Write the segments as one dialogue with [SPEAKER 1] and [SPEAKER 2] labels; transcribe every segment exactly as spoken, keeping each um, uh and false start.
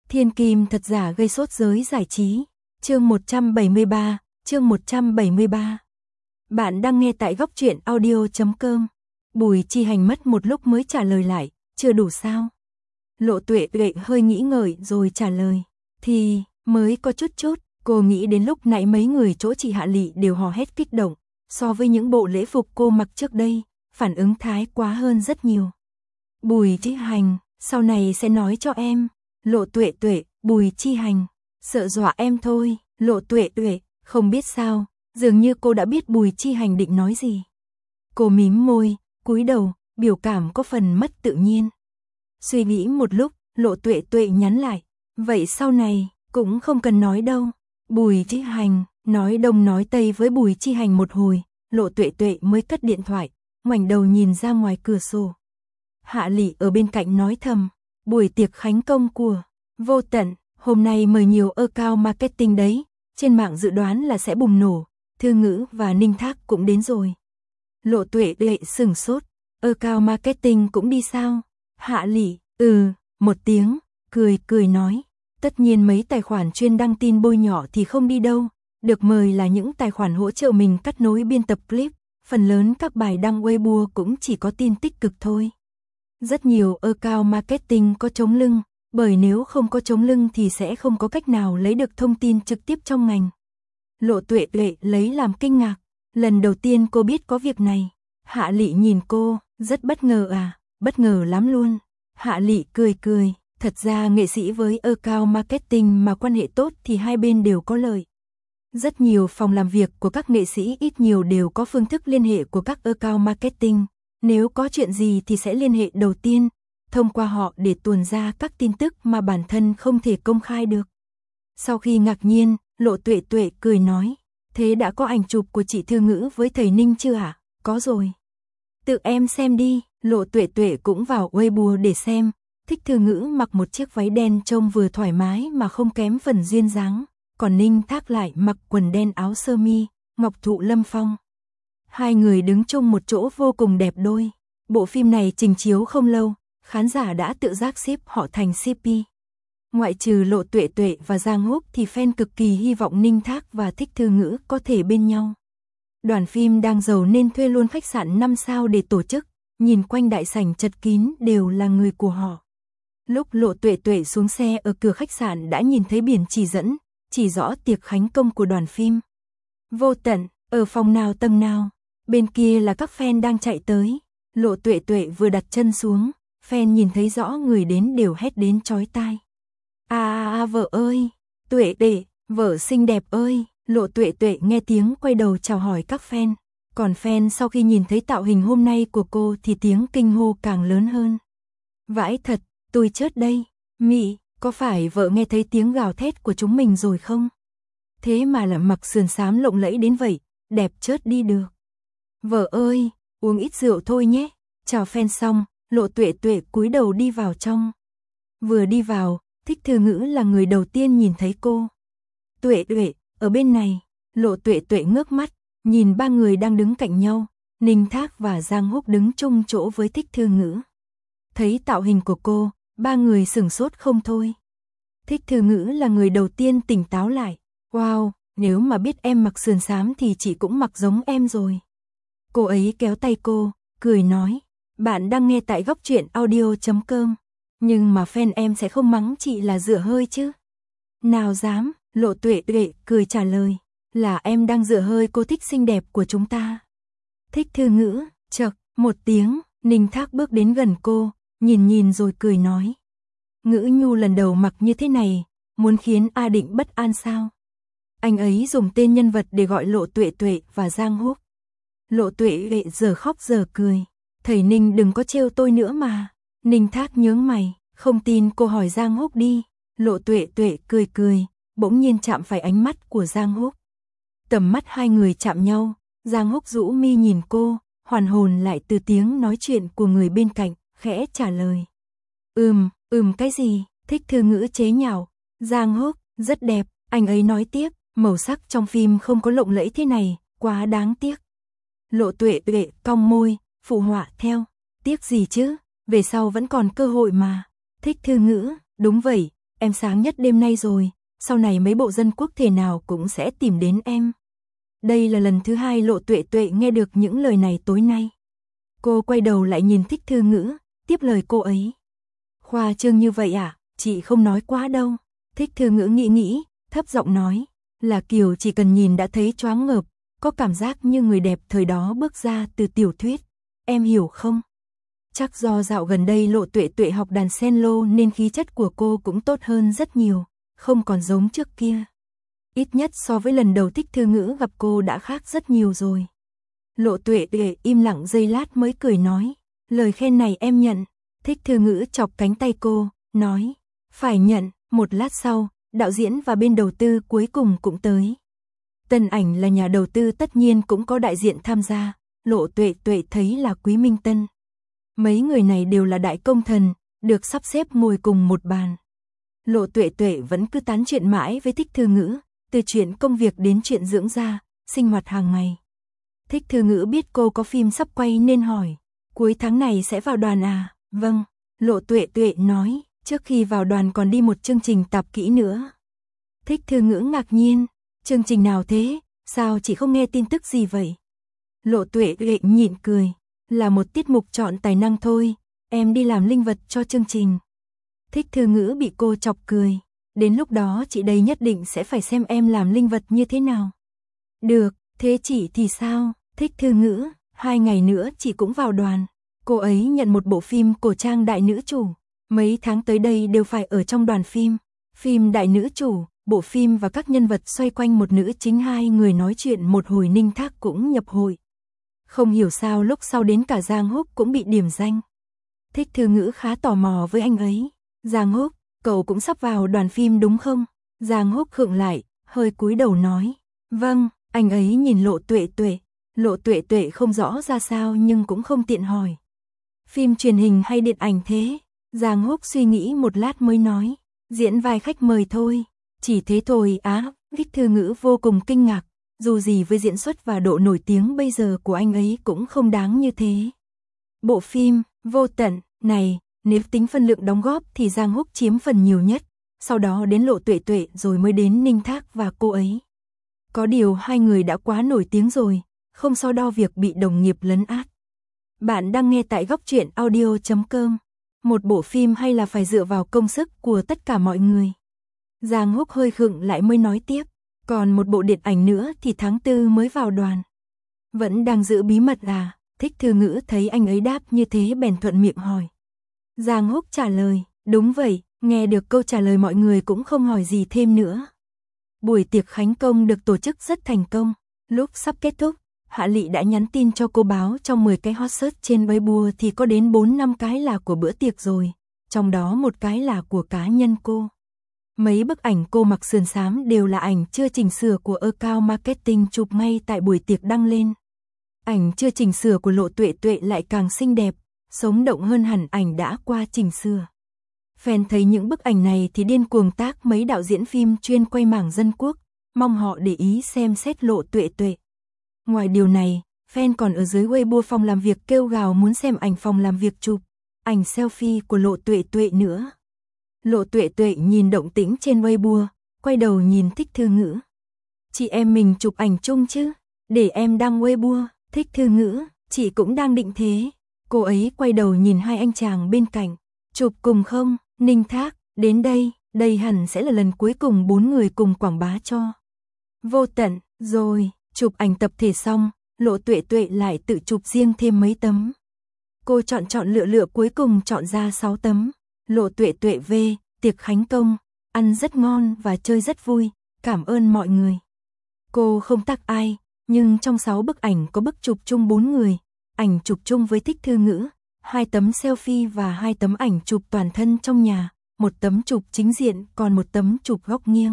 [SPEAKER 1] Thiên kim thật giả gây sốt giới giải trí. Chương một trăm bảy mươi ba, chương một trăm bảy mươi ba. Bạn đang nghe tại góc truyện audio chấm com. Bùi Chi Hành mất một lúc mới trả lời lại, chưa đủ sao? Lộ Tuệ Tuệ hơi nghĩ ngợi rồi trả lời, thì mới có chút chút. Cô nghĩ đến lúc nãy mấy người chỗ chị Hạ Lị đều hò hét kích động, so với những bộ lễ phục cô mặc trước đây, phản ứng thái quá hơn rất nhiều. Bùi Chi Hành, sau này sẽ nói cho em. Lộ Tuệ Tuệ, Bùi Chi Hành, sợ dọa em thôi. Lộ Tuệ Tuệ, không biết sao, dường như cô đã biết Bùi Chi Hành định nói gì. Cô mím môi, cúi đầu, biểu cảm có phần mất tự nhiên. Suy nghĩ một lúc, Lộ Tuệ Tuệ nhắn lại, vậy sau này, cũng không cần nói đâu. Bùi Chi Hành, nói đông nói tây với Bùi Chi Hành một hồi, Lộ Tuệ Tuệ mới cất điện thoại, ngoảnh đầu nhìn ra ngoài cửa sổ. Hạ Lị ở bên cạnh nói thầm, buổi tiệc khánh công của Vô Tận, hôm nay mời nhiều account marketing đấy, trên mạng dự đoán là sẽ bùng nổ, Thư Ngữ và Ninh Thác cũng đến rồi. Lộ Tuệ Tuệ sừng sốt, account marketing cũng đi sao? Hạ Lị, ừ, một tiếng, cười cười nói, tất nhiên mấy tài khoản chuyên đăng tin bôi nhỏ thì không đi đâu, được mời là những tài khoản hỗ trợ mình cắt nối biên tập clip, phần lớn các bài đăng Weibo cũng chỉ có tin tích cực thôi. Rất nhiều account marketing có chống lưng, bởi nếu không có chống lưng thì sẽ không có cách nào lấy được thông tin trực tiếp trong ngành. Lộ Tuệ Tuệ lấy làm kinh ngạc, lần đầu tiên cô biết có việc này. Hạ Lị nhìn cô, rất bất ngờ à, bất ngờ lắm luôn. Hạ Lị cười cười, thật ra nghệ sĩ với account marketing mà quan hệ tốt thì hai bên đều có lợi. Rất nhiều phòng làm việc của các nghệ sĩ ít nhiều đều có phương thức liên hệ của các account marketing. Nếu có chuyện gì thì sẽ liên hệ đầu tiên, thông qua họ để tuồn ra các tin tức mà bản thân không thể công khai được. Sau khi ngạc nhiên, Lộ Tuệ Tuệ cười nói, thế đã có ảnh chụp của chị Thư Ngữ với thầy Ninh chưa ạ? À? Có rồi. Tự em xem đi. Lộ Tuệ Tuệ cũng vào Weibo để xem, thích Thư Ngữ mặc một chiếc váy đen trông vừa thoải mái mà không kém phần duyên dáng, còn Ninh Thác lại mặc quần đen áo sơ mi, ngọc thụ lâm phong. Hai người đứng chung một chỗ vô cùng đẹp đôi. Bộ phim này trình chiếu không lâu, khán giả đã tự giác ship họ thành xê pê. Ngoại trừ Lộ Tuệ Tuệ và Giang Húc thì fan cực kỳ hy vọng Ninh Thác và Thích Thư Ngữ có thể bên nhau. Đoàn phim đang giàu nên thuê luôn khách sạn năm sao để tổ chức, nhìn quanh đại sảnh chật kín đều là người của họ. Lúc Lộ Tuệ Tuệ xuống xe ở cửa khách sạn đã nhìn thấy biển chỉ dẫn, chỉ rõ tiệc khánh công của đoàn phim. Vô Tận, ở phòng nào tầng nào? Bên kia là các fan đang chạy tới. Lộ Tuệ Tuệ vừa đặt chân xuống, fan nhìn thấy rõ người đến đều hét đến chói tai. À, à, à vợ ơi, Tuệ Tuệ, vợ xinh đẹp ơi. Lộ Tuệ Tuệ nghe tiếng quay đầu chào hỏi các fan. Còn fan sau khi nhìn thấy tạo hình hôm nay của cô thì tiếng kinh hô càng lớn hơn. Vãi thật, tôi chết đây. Mị, có phải vợ nghe thấy tiếng gào thét của chúng mình rồi không? Thế mà là mặc sườn xám lộng lẫy đến vậy, đẹp chết đi được. Vợ ơi, uống ít rượu thôi nhé. Chào fan xong, Lộ Tuệ Tuệ cúi đầu đi vào trong. Vừa đi vào, Thích Thư Ngữ là người đầu tiên nhìn thấy cô. Tuệ Tuệ, ở bên này. Lộ Tuệ Tuệ ngước mắt, nhìn ba người đang đứng cạnh nhau, Ninh Thác và Giang Húc đứng chung chỗ với Thích Thư Ngữ. Thấy tạo hình của cô, ba người sửng sốt không thôi. Thích Thư Ngữ là người đầu tiên tỉnh táo lại. Wow, nếu mà biết em mặc sườn xám thì chị cũng mặc giống em rồi. Cô ấy kéo tay cô, cười nói, bạn đang nghe tại góc truyện audio chấm com, nhưng mà fan em sẽ không mắng chị là dựa hơi chứ. Nào dám, Lộ Tuệ Tuệ cười trả lời, là em đang dựa hơi cô Thích xinh đẹp của chúng ta. Thích Thư Ngữ, chậc, một tiếng, Ninh Thác bước đến gần cô, nhìn nhìn rồi cười nói. Ngữ Nhu lần đầu mặc như thế này, muốn khiến A Định bất an sao? Anh ấy dùng tên nhân vật để gọi Lộ Tuệ Tuệ và Giang Húc. Lộ Tuệ Tuệ giờ khóc giờ cười. Thầy Ninh đừng có trêu tôi nữa mà. Ninh Thác nhướng mày, không tin cô hỏi Giang Húc đi. Lộ Tuệ Tuệ cười cười, bỗng nhiên chạm phải ánh mắt của Giang Húc. Tầm mắt hai người chạm nhau, Giang Húc rũ mi nhìn cô, hoàn hồn lại từ tiếng nói chuyện của người bên cạnh, khẽ trả lời. Ừm, ừm cái gì? Thích Thư Ngữ chế nhạo. Giang Húc, rất đẹp, anh ấy nói tiếp, màu sắc trong phim không có lộng lẫy thế này, quá đáng tiếc. Lộ Tuệ Tuệ cong môi, phụ họa theo. Tiếc gì chứ, về sau vẫn còn cơ hội mà. Thích Thư Ngữ, đúng vậy, em sáng nhất đêm nay rồi, sau này mấy bộ dân quốc thể nào cũng sẽ tìm đến em. Đây là lần thứ hai Lộ Tuệ Tuệ nghe được những lời này tối nay. Cô quay đầu lại nhìn Thích Thư Ngữ, tiếp lời cô ấy. Khoa trương như vậy à, chị không nói quá đâu. Thích Thư Ngữ nghĩ nghĩ, thấp giọng nói, là kiểu chỉ cần nhìn đã thấy choáng ngợp, có cảm giác như người đẹp thời đó bước ra từ tiểu thuyết, em hiểu không? Chắc do dạo gần đây Lộ Tuệ Tuệ học đàn cello nên khí chất của cô cũng tốt hơn rất nhiều, không còn giống trước kia. Ít nhất so với lần đầu Thích Thư Ngữ gặp cô đã khác rất nhiều rồi. Lộ Tuệ Tuệ im lặng giây lát mới cười nói, lời khen này em nhận. Thích Thư Ngữ chọc cánh tay cô, nói, phải nhận. Một lát sau, đạo diễn và bên đầu tư cuối cùng cũng tới. Tân Ảnh là nhà đầu tư tất nhiên cũng có đại diện tham gia, Lộ Tuệ Tuệ thấy là Quý Minh Tân. Mấy người này đều là đại công thần, được sắp xếp ngồi cùng một bàn. Lộ Tuệ Tuệ vẫn cứ tán chuyện mãi với Thích Thư Ngữ, từ chuyện công việc đến chuyện dưỡng da, sinh hoạt hàng ngày. Thích Thư Ngữ biết cô có phim sắp quay nên hỏi, cuối tháng này sẽ vào đoàn à? Vâng, Lộ Tuệ Tuệ nói, trước khi vào đoàn còn đi một chương trình tạp kỹ nữa. Thích Thư Ngữ ngạc nhiên, chương trình nào thế, sao chị không nghe tin tức gì vậy? Lộ Tuệ Tuệ nhịn cười, là một tiết mục chọn tài năng thôi, em đi làm linh vật cho chương trình. Thích Thư Ngữ bị cô chọc cười, đến lúc đó chị đây nhất định sẽ phải xem em làm linh vật như thế nào. Được, thế chị thì sao? Thích Thư Ngữ, hai ngày nữa chị cũng vào đoàn. Cô ấy nhận một bộ phim cổ trang đại nữ chủ, mấy tháng tới đây đều phải ở trong đoàn phim. Phim đại nữ chủ, bộ phim và các nhân vật xoay quanh một nữ chính, hai người nói chuyện một hồi. Ninh Thác cũng nhập hội. Không hiểu sao lúc sau đến cả Giang Húc cũng bị điểm danh. Thích Thư Ngữ khá tò mò với anh ấy. Giang Húc, cậu cũng sắp vào đoàn phim đúng không? Giang Húc khựng lại, hơi cúi đầu nói. Vâng, anh ấy nhìn Lộ Tuệ Tuệ. Lộ Tuệ Tuệ không rõ ra sao nhưng cũng không tiện hỏi. Phim truyền hình hay điện ảnh thế? Giang Húc suy nghĩ một lát mới nói. Diễn vai khách mời thôi. Chỉ thế thôi á? Thích Thư Ngữ vô cùng kinh ngạc. Dù gì với diễn xuất và độ nổi tiếng bây giờ của anh ấy cũng không đáng như thế. Bộ phim Vô Tận này, nếu tính phân lượng đóng góp thì Giang Húc chiếm phần nhiều nhất. Sau đó đến Lộ Tuệ Tuệ rồi mới đến Ninh Thác và cô ấy. Có điều hai người đã quá nổi tiếng rồi, không so đo việc bị đồng nghiệp lấn át. Bạn đang nghe tại góc truyện audio chấm com. Một bộ phim hay là phải dựa vào công sức của tất cả mọi người. Giang Húc hơi khựng lại mới nói tiếp. Còn một bộ điện ảnh nữa thì tháng tư mới vào đoàn. Vẫn đang giữ bí mật à? Thích Thư Ngữ thấy anh ấy đáp như thế bèn thuận miệng hỏi. Giang Húc trả lời, đúng vậy. Nghe được câu trả lời mọi người cũng không hỏi gì thêm nữa. Buổi tiệc khánh công được tổ chức rất thành công. Lúc sắp kết thúc, Hạ Lị đã nhắn tin cho cô báo trong mười cái hot search trên Weibo thì có đến bốn năm cái là của bữa tiệc rồi. Trong đó một cái là của cá nhân cô. Mấy bức ảnh cô mặc sườn xám đều là ảnh chưa chỉnh sửa của Account Marketing chụp ngay tại buổi tiệc đăng lên. Ảnh chưa chỉnh sửa của Lộ Tuệ Tuệ lại càng xinh đẹp, sống động hơn hẳn ảnh đã qua chỉnh sửa. Fan thấy những bức ảnh này thì điên cuồng tác mấy đạo diễn phim chuyên quay mảng dân quốc, mong họ để ý xem xét Lộ Tuệ Tuệ. Ngoài điều này, fan còn ở dưới Weibo phòng làm việc kêu gào muốn xem ảnh phòng làm việc chụp, ảnh selfie của Lộ Tuệ Tuệ nữa. Lộ Tuệ Tuệ nhìn động tĩnh trên Weibo, quay đầu nhìn Thích Thư Ngữ. Chị em mình chụp ảnh chung chứ, để em đăng Weibo. Thích Thư Ngữ, chị cũng đang định thế. Cô ấy quay đầu nhìn hai anh chàng bên cạnh. Chụp cùng không? Ninh Thác, đến đây, đây hẳn sẽ là lần cuối cùng bốn người cùng quảng bá cho Vô Tận. Rồi, chụp ảnh tập thể xong, Lộ Tuệ Tuệ lại tự chụp riêng thêm mấy tấm. Cô chọn chọn lựa lựa cuối cùng chọn ra sáu tấm. Lộ Tuệ Tuệ về, tiệc khánh công, ăn rất ngon và chơi rất vui, cảm ơn mọi người. Cô không tag ai, nhưng trong sáu bức ảnh có bức chụp chung bốn người, ảnh chụp chung với Thích Thư Ngữ, hai tấm selfie và hai tấm ảnh chụp toàn thân trong nhà, một tấm chụp chính diện còn một tấm chụp góc nghiêng.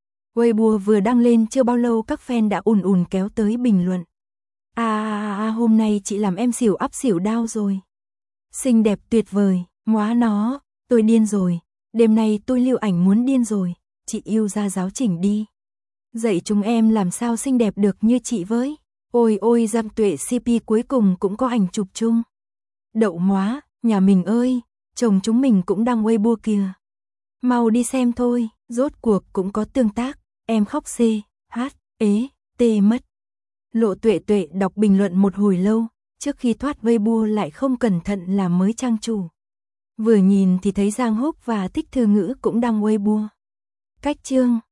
[SPEAKER 1] Weibo vừa đăng lên chưa bao lâu các fan đã ùn ùn kéo tới bình luận. À, à, à hôm nay chị làm em xỉu ắp xỉu đau rồi. Xinh đẹp tuyệt vời, móa nó, tôi điên rồi, đêm nay tôi lưu ảnh muốn điên rồi, chị yêu ra giáo chỉnh đi. Dạy chúng em làm sao xinh đẹp được như chị với. Ôi ôi Giang Tuệ xê pê cuối cùng cũng có ảnh chụp chung. Đậu móa, nhà mình ơi, chồng chúng mình cũng đăng Weibo kìa. Mau đi xem thôi, rốt cuộc cũng có tương tác, em khóc c, h, ế, tê mất. Lộ Tuệ Tuệ đọc bình luận một hồi lâu, trước khi thoát Weibo lại không cẩn thận làm mới trang chủ. Vừa nhìn thì thấy Giang Húc và Thích Thư Ngữ cũng đăng Weibo. Cách chương